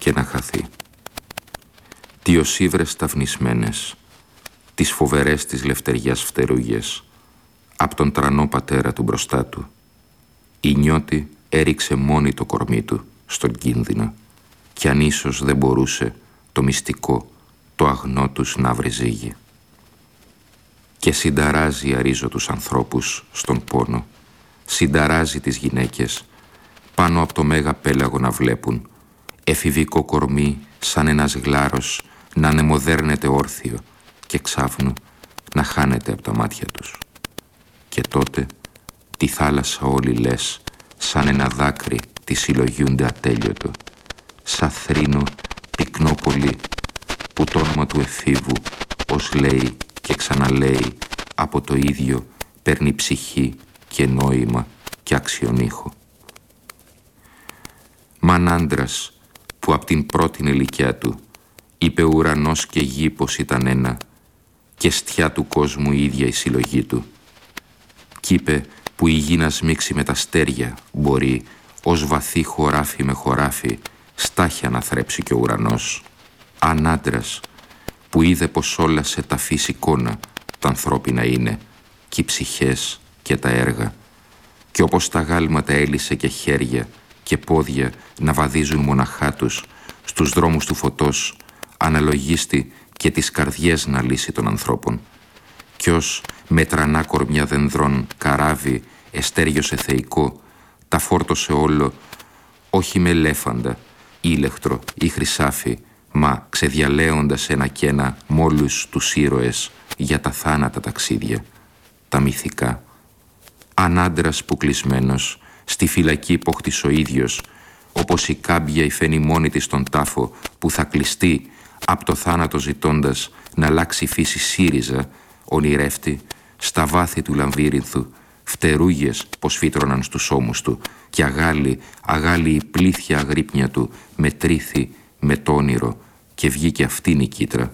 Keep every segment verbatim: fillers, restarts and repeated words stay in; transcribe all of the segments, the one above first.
και να χαθεί. Τι οσίβρες ταυνισμένες, τις φοβερές της λευτεριάς φτερούγες, απ' τον τρανό πατέρα του μπροστά του, η νιώτη έριξε μόνη το κορμί του στον κίνδυνο, κι αν ίσως δεν μπορούσε το μυστικό, το αγνό τους να βρει ζύγι. Και συνταράζει αρίζω τους ανθρώπους στον πόνο, συνταράζει τις γυναίκες πάνω από το μέγα πέλαγο να βλέπουν εφηβικό κορμί σαν ένας γλάρος να ανεμοδέρνεται όρθιο και ξάφνου να χάνεται από τα μάτια τους. Και τότε τη θάλασσα όλοι λες σαν ένα δάκρυ τη συλλογιούνται ατέλειωτο, σαν θρήνο πυκνό πολύ που το όνομα του εφήβου ως λέει και ξαναλέει από το ίδιο παίρνει ψυχή και νόημα και αξιονύχο. Μαν άντρας που απ' την πρώτη ηλικιά του είπε ουρανός και γη πως ήταν ένα και στιά του κόσμου η ίδια η συλλογή του. Κι είπε που η γη να σμίξει με τα αστέρια μπορεί ως βαθύ χωράφι με χωράφι στάχια να θρέψει και ο ουρανός. Αν άντρας που είδε πως όλα σε τα φύση εικόνα τα ανθρώπινα είναι κι οι ψυχές και τα έργα κι όπως τα γάλματα έλυσε και χέρια και πόδια να βαδίζουν μοναχά τους στους δρόμους του φωτός αναλογίστη και τις καρδιές να λύσει των ανθρώπων κι ως με τρανά κορμιά δενδρών καράβι εστέριωσε θεϊκό τα φόρτωσε όλο όχι με ελέφαντα, ήλεκτρο ή χρυσάφι μα ξεδιαλέοντας ένα κι ένα μόλους τους ήρωες για τα θάνατα ταξίδια, τα μυθικά. Αν άντρας που κλεισμένος στη φυλακή υπόκτησε ο ίδιος, όπως η κάμπια η φαίνει μόνη της στον τάφο που θα κλειστεί απ' το θάνατο ζητώντας να αλλάξει φύση σύριζα, ονειρεύτη στα βάθη του λαμβύρινθου φτερούγες πως φύτρωναν στους ώμους του και αγάλη, αγάλη η πλήθια αγρύπνια του με τρίθη, με το όνειρο και βγήκε αυτήν η κίτρα.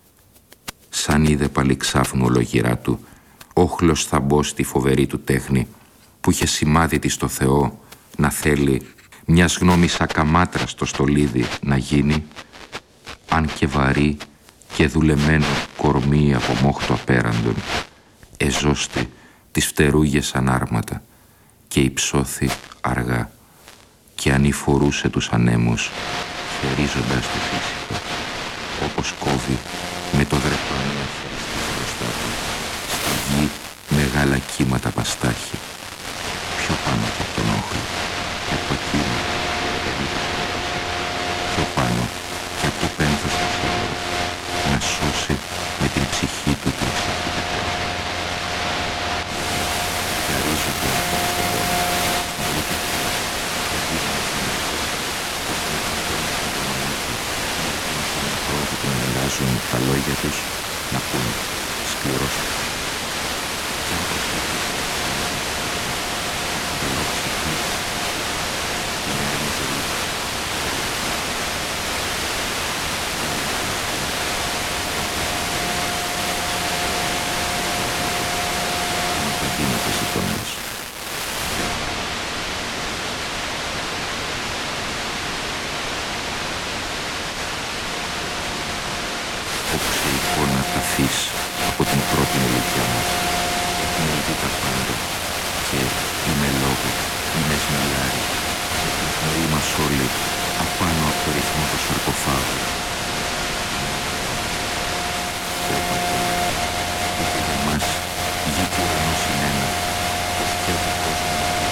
Σαν είδε πάλι ξάφνου ολογυρά του, όχλος θα μπω στη φοβερή του τέχνη που είχε σημάδι της στο Θεό να θέλει μιας γνώμης ακαμάτρα στο στολίδι να γίνει, αν και βαρύ και δουλεμένο κορμί από μόχτο απέραντον, εζώστη τις φτερούγες ανάρματα και υψώθη αργά και ανηφορούσε τους ανέμους χερίζοντας το φύσικο, όπως κόβει με το δρεπάνιο μπροστά του στη γη μεγάλα κύματα παστάχη, πιο πάνω από τον όχλο και από το κύμα, πιο πάνω και από το πένθος του χώρου, να σώσει με την ψυχή του την ψυχή. Χαρίζονται από το χώρο, να ούτε που να αλλάζουν τα λόγια τους να πούν σκληρός και αν προσέχει το λόγο ψυχής την έρημη ζωή να τα δίνεται ζητώντας. Όπως η εικόνα ταφής από την πρώτη ηλικία μας έχουν ήδη τα πάντα και είναι λόγο, είναι σμιλάρι και τη ζωή μας όλοι απάνω από το ρυθμό του σαρκοφάγου. Και ο πατέρας είπε για μας γη και ουρανός είναι ένα και σκέφτεται ο κόσμος.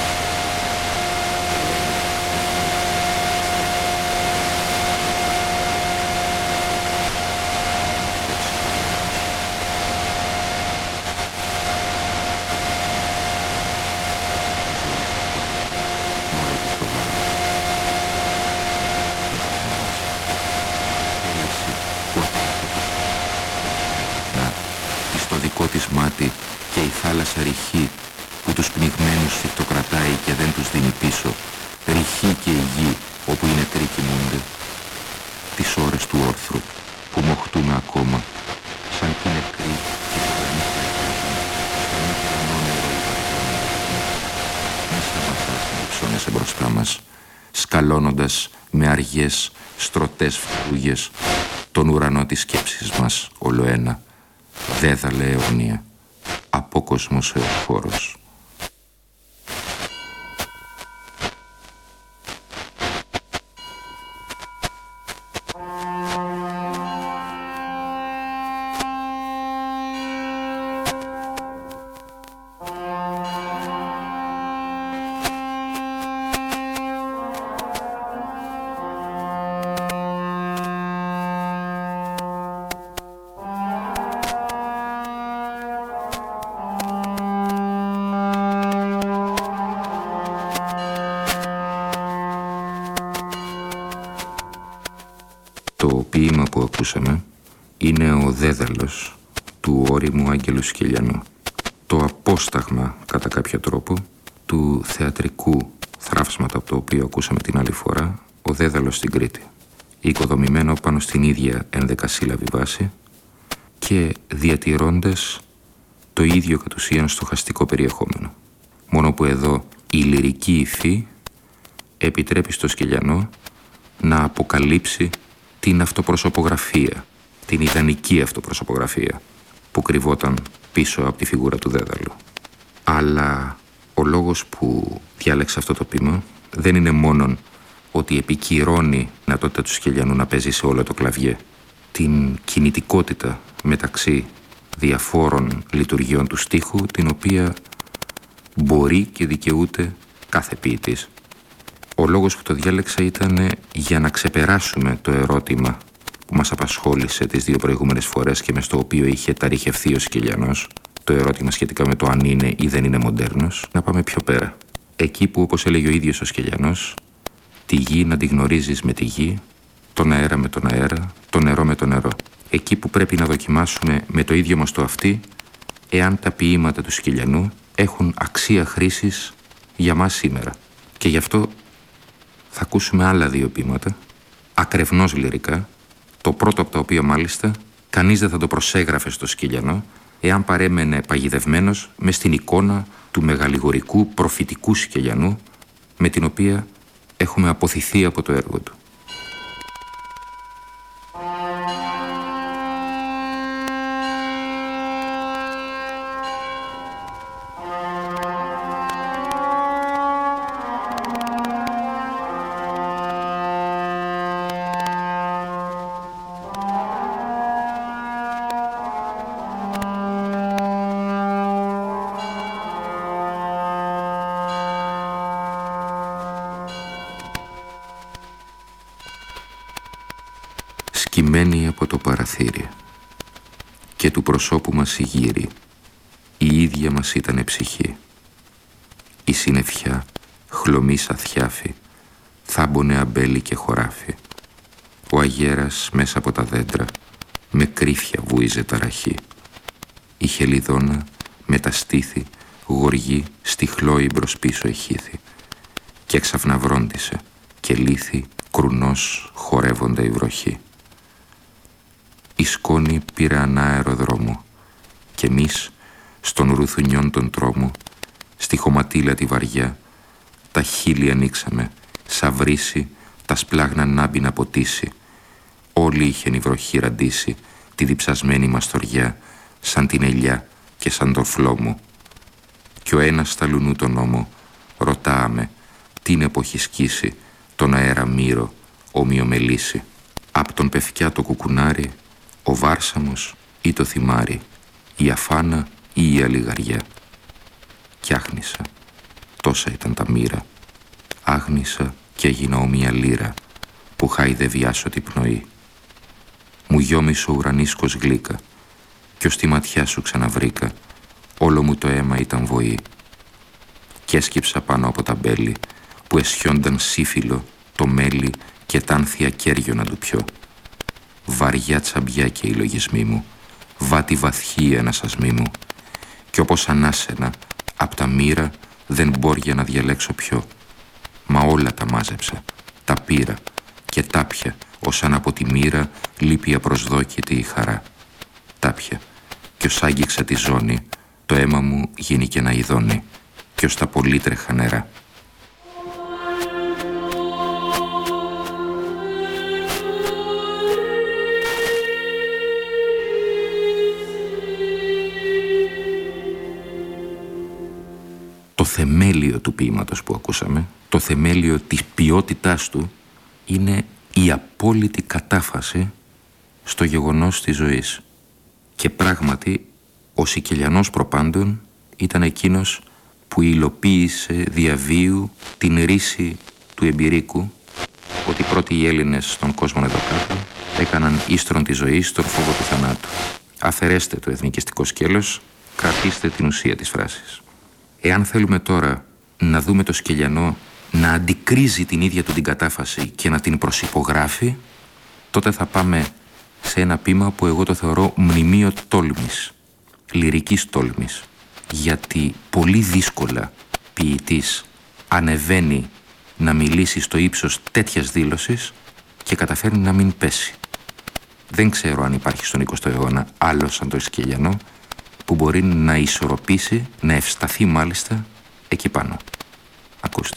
Της μάτι και η θάλασσα ρηχή που τους πνιγμένους φυκτοκρατάει και δεν τους δίνει πίσω, ρηχή και η γη όπου οι νεκροί κοιμούνται, τις ώρες του όρθρου που μοχτούμε ακόμα σαν κι οι νεκροί και το γανίχτα εκάζουν στον ουρανό νερό οι βαριώνουν. Μη σταματάς να υψώνεσαι μπροστά μας, σκάλι αγκαλώνοντας με αργές στρωτές φλούγες τον ουρανό της σκέψης μας όλο ένα, δέδαλε αιώνια, απόκοσμος εωφόρος. Το ποίημα που ακούσαμε είναι ο δέδαλος του ώριμου Άγγελου Σκυλιανού. Το απόσταγμα, κατά κάποιο τρόπο, του θεατρικού θραύσματα από το οποίο ακούσαμε την άλλη φορά, ο δέδαλος στην Κρήτη. Οικοδομημένο πάνω στην ίδια ενδεκασύλλαβη βάση και διατηρώντας το ίδιο κατ' ουσίαν στοχαστικό περιεχόμενο. Μόνο που εδώ η λυρική υφή επιτρέπει στο Σκυλιανό να αποκαλύψει την αυτοπροσωπογραφία, την ιδανική αυτοπροσωπογραφία που κρυβόταν πίσω από τη φιγούρα του δέδαλου. Αλλά ο λόγος που διάλεξα αυτό το ποίημα δεν είναι μόνον ότι επικυρώνει την δυνατότητα του Σκυλιανού να παίζει σε όλο το κλαβιέ, την κινητικότητα μεταξύ διαφόρων λειτουργιών του στίχου, την οποία μπορεί και δικαιούται κάθε ποιητής. Ο λόγος που το διάλεξα ήταν για να ξεπεράσουμε το ερώτημα που μας απασχόλησε τις δύο προηγούμενες φορές και με στο οποίο είχε ταρριχευθεί ο Σκυλιανός, το ερώτημα σχετικά με το αν είναι ή δεν είναι μοντέρνος, να πάμε πιο πέρα. Εκεί που, όπως έλεγε ο ίδιος ο Σκυλιανός, τη γη να τη γνωρίζεις με τη γη, τον αέρα με τον αέρα, το νερό με το νερό. Εκεί που πρέπει να δοκιμάσουμε με το ίδιο μας το αυτί, εάν τα ποίηματα του Σκυλιανού έχουν αξία χρήσης για μας σήμερα. Και γι' αυτό θα ακούσουμε άλλα δύο ποίηματα, ακρευνώς λυρικά, το πρώτο από τα οποία μάλιστα κανείς δεν θα το προσέγραφε στο Σκυλιανό, εάν παρέμενε παγιδευμένος μες στην εικόνα του μεγαληγορικού προφητικού Σκυλιανού, με την οποία έχουμε αποθηθεί από το έργο του. Σκυμμένη από το παραθύρι και του προσώπου μας η γύρι, η ίδια μας ήτανε ψυχή. Η συννεφιά, χλωμή σαν θιάφη, θάμπονε αμπέλι και χωράφι. Ο αγέρας μέσα από τα δέντρα, με κρύφια βούιζε ταραχή. Η χελιδόνα με τα στήθη, γοργή στη χλώη μπρος πίσω εχήθη. Και εξαυναυρόντισε και λύθη κρουνός χορεύοντα η βροχή. Η σκόνη πήρε ανάερο δρόμο και εμείς στον ρουθουνιόν τον τρόμο, στη χωματίλα τη βαριά, τα χείλη ανοίξαμε, σαν βρύση τα σπλάγνα νάμπη να ποτίσει. Όλοι είχεν η βροχή ραντίσει τη διψασμένη μας θωριά, σαν την ελιά και σαν τον φλόμο. Κι ο ένας στα λουνού τον ώμο ρωτάμε την εποχή σκίσει τον αέρα μύρο ομοιομελήσει. Απ' τον πευκιά το κουκουνάρι, ο βάρσαμος ή το θυμάρι, η αφάνα ή η αλιγαριά. Κι άγνησα, τόσα ήταν τα μοίρα. Άγνησα και έγινα ομοία λύρα που χάιδευε άσωτη πνοή. Μου γιόμισε ο ουρανίσκος γλύκα κι ως τη ματιά σου ξαναβρήκα, όλο μου το αίμα ήταν βοή. Κι έσκυψα πάνω από τα μπέλη που εσιόνταν σύφυλλο το μέλι και τ' άνθια κέριο να του πιω. Βαριά τσαμπιά και οι λογισμοί μου, βάτη βαθιή η ανασασμή μου, κι όπως ανάσαινα απ' τα μοίρα δεν μπόρια να διαλέξω πιο. Μα όλα τα μάζεψα, τα πήρα και τάπια ως αν από τη μοίρα λείπει απροσδόκητη η χαρά. Τάπια κι ως άγγιξα τη ζώνη, το αίμα μου γίνηκε να ειδώνει κι ως τα πολύτρεχα νερά. θεμέλιο του ποίηματος που ακούσαμε, το θεμέλιο της ποιότητάς του, είναι η απόλυτη κατάφαση στο γεγονός της ζωής. Και πράγματι, ο Σικελιανός προπάντων ήταν εκείνος που υλοποίησε διαβίου την ρίση του εμπειρίκου ότι πρώτοι οι Έλληνες στον κόσμο εδώ κάτω έκαναν ίστρον τη ζωή στον φόβο του θανάτου. Αφαιρέστε το εθνικιστικό σκέλος, κρατήστε την ουσία της φράσης. Εάν θέλουμε τώρα να δούμε το Σικελιανό να αντικρίζει την ίδια του την κατάφαση και να την προσυπογράφει, τότε θα πάμε σε ένα ποίημα που εγώ το θεωρώ μνημείο τόλμης, λυρικής τόλμης, γιατί πολύ δύσκολα ποιητής ανεβαίνει να μιλήσει στο ύψος τέτοιας δήλωσης και καταφέρνει να μην πέσει. Δεν ξέρω αν υπάρχει στον εικοστό αιώνα άλλο σαν το Σικελιανό που μπορεί να ισορροπήσει, να ευσταθεί μάλιστα εκεί πάνω. Ακούστε.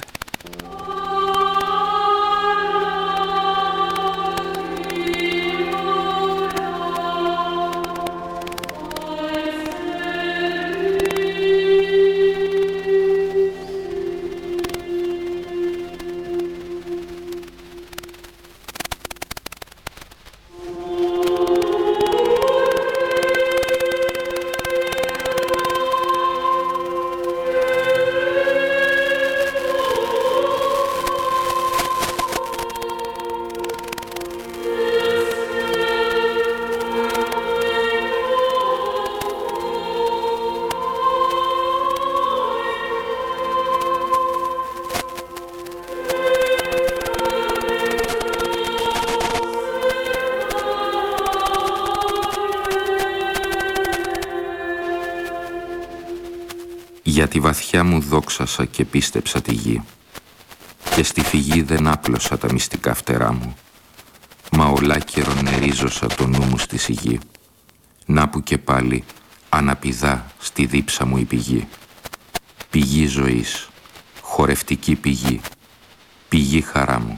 Για τη βαθιά μου δόξασα και πίστεψα τη γη και στη φυγή δεν άπλωσα τα μυστικά φτερά μου, μα ολάκερο νερίζωσα το νου μου στη σιγή. Να που και πάλι αναπηδά στη δίψα μου η πηγή, πηγή ζωής, χορευτική πηγή, πηγή χαρά μου.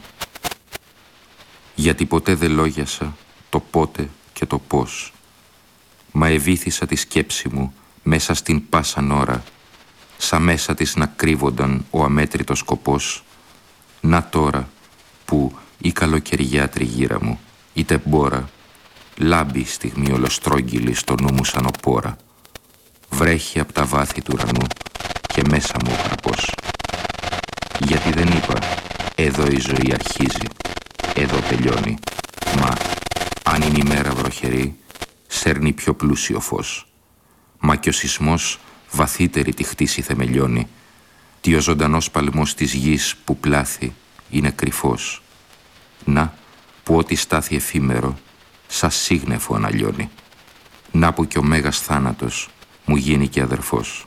Γιατί ποτέ δεν λόγιασα το πότε και το πώς, μα ευήθησα τη σκέψη μου μέσα στην πάσαν ώρα, σαν μέσα της να κρύβονταν ο αμέτρητος σκοπός. Να τώρα που η καλοκαιριά τριγύρα μου, η τεμπόρα, λάμπει στιγμή ολοστρόγγυλη στο νου μου σαν οπόρα, βρέχει απ' τα βάθη του ουρανού και μέσα μου ο καρπός. Γιατί δεν είπα, εδώ η ζωή αρχίζει, εδώ τελειώνει, μα αν είναι η μέρα βροχερή, σέρνει πιο πλούσιο φως. Μα κι ο σεισμός βαθύτερη τη χτίση θεμελιώνει, τι ο ζωντανός παλμός της γης που πλάθει είναι κρυφός. Να που ό,τι στάθη εφήμερο σαν σύγνεφο αναλιώνει. Να που κι ο μέγας θάνατος μου γίνει και αδερφός.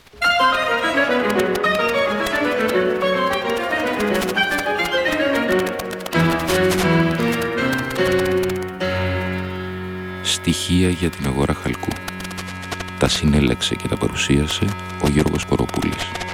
Στοιχεία για την αγορά χαλκού. Τα συνέλεξε και τα παρουσίασε ο Γιώργος Κοροπούλης.